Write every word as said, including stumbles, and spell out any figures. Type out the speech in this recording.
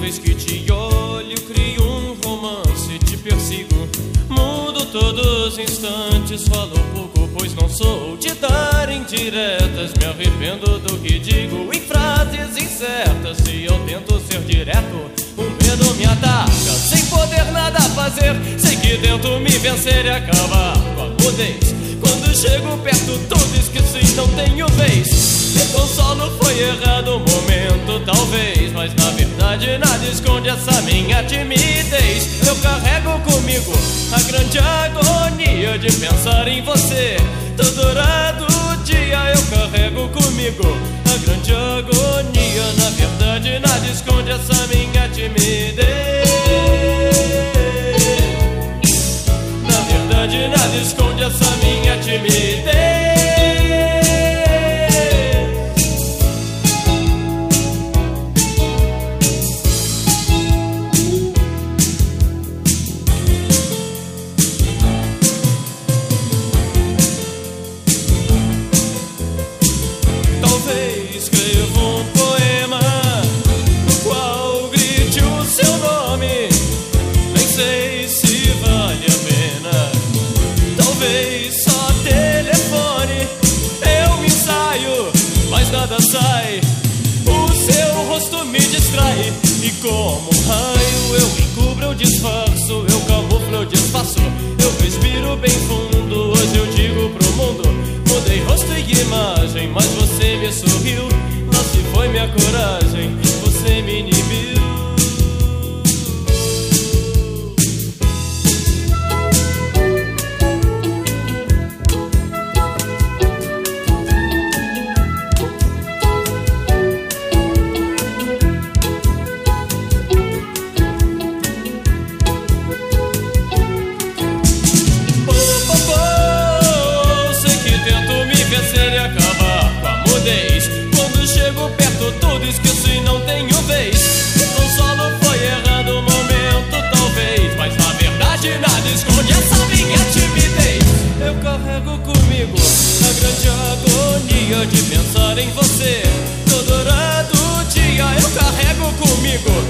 vez que te olho, crio um romance, te persigo. Mudo todos os instantes, falo pouco, pois não sou de dar indiretas. Me arrependo do que digo em frases incertas. Se eu tento ser direto, o medo me ataca. Sem poder nada fazer, sei que tento me vencer e acabar com a mudez. Quando chego perto, tudo esqueço e não tenho vez. Então solo foi errado um momento, talvez, mas na verdade nada esconde essa minha timidez. Eu carrego comigo a grande agonia de pensar em você. Todo horário do dia eu carrego comigo a grande agonia. Na verdade nada esconde essa minha timidez. Na verdade nada esconde essa minha timidez. Escrevo um poema no qual grite o seu nome. Nem sei se vale a pena, talvez só telefone. Eu ensaio, mas nada sai. O seu rosto me distrai. E como um raio eu encubro, eu disfarço. Eu camuflo, eu disfarço. Eu respiro bem fundo. Hoje eu digo pro mundo: mudei rosto e imagem, mas você me sorriu. Lá se foi minha coragem, você me inibiu. Quando chego perto tudo esqueço e não tenho vez. Então solo foi errado um momento, talvez, mas na verdade nada esconde essa minha timidez. Eu carrego comigo a grande agonia de pensar em você. Todo horário do dia eu carrego comigo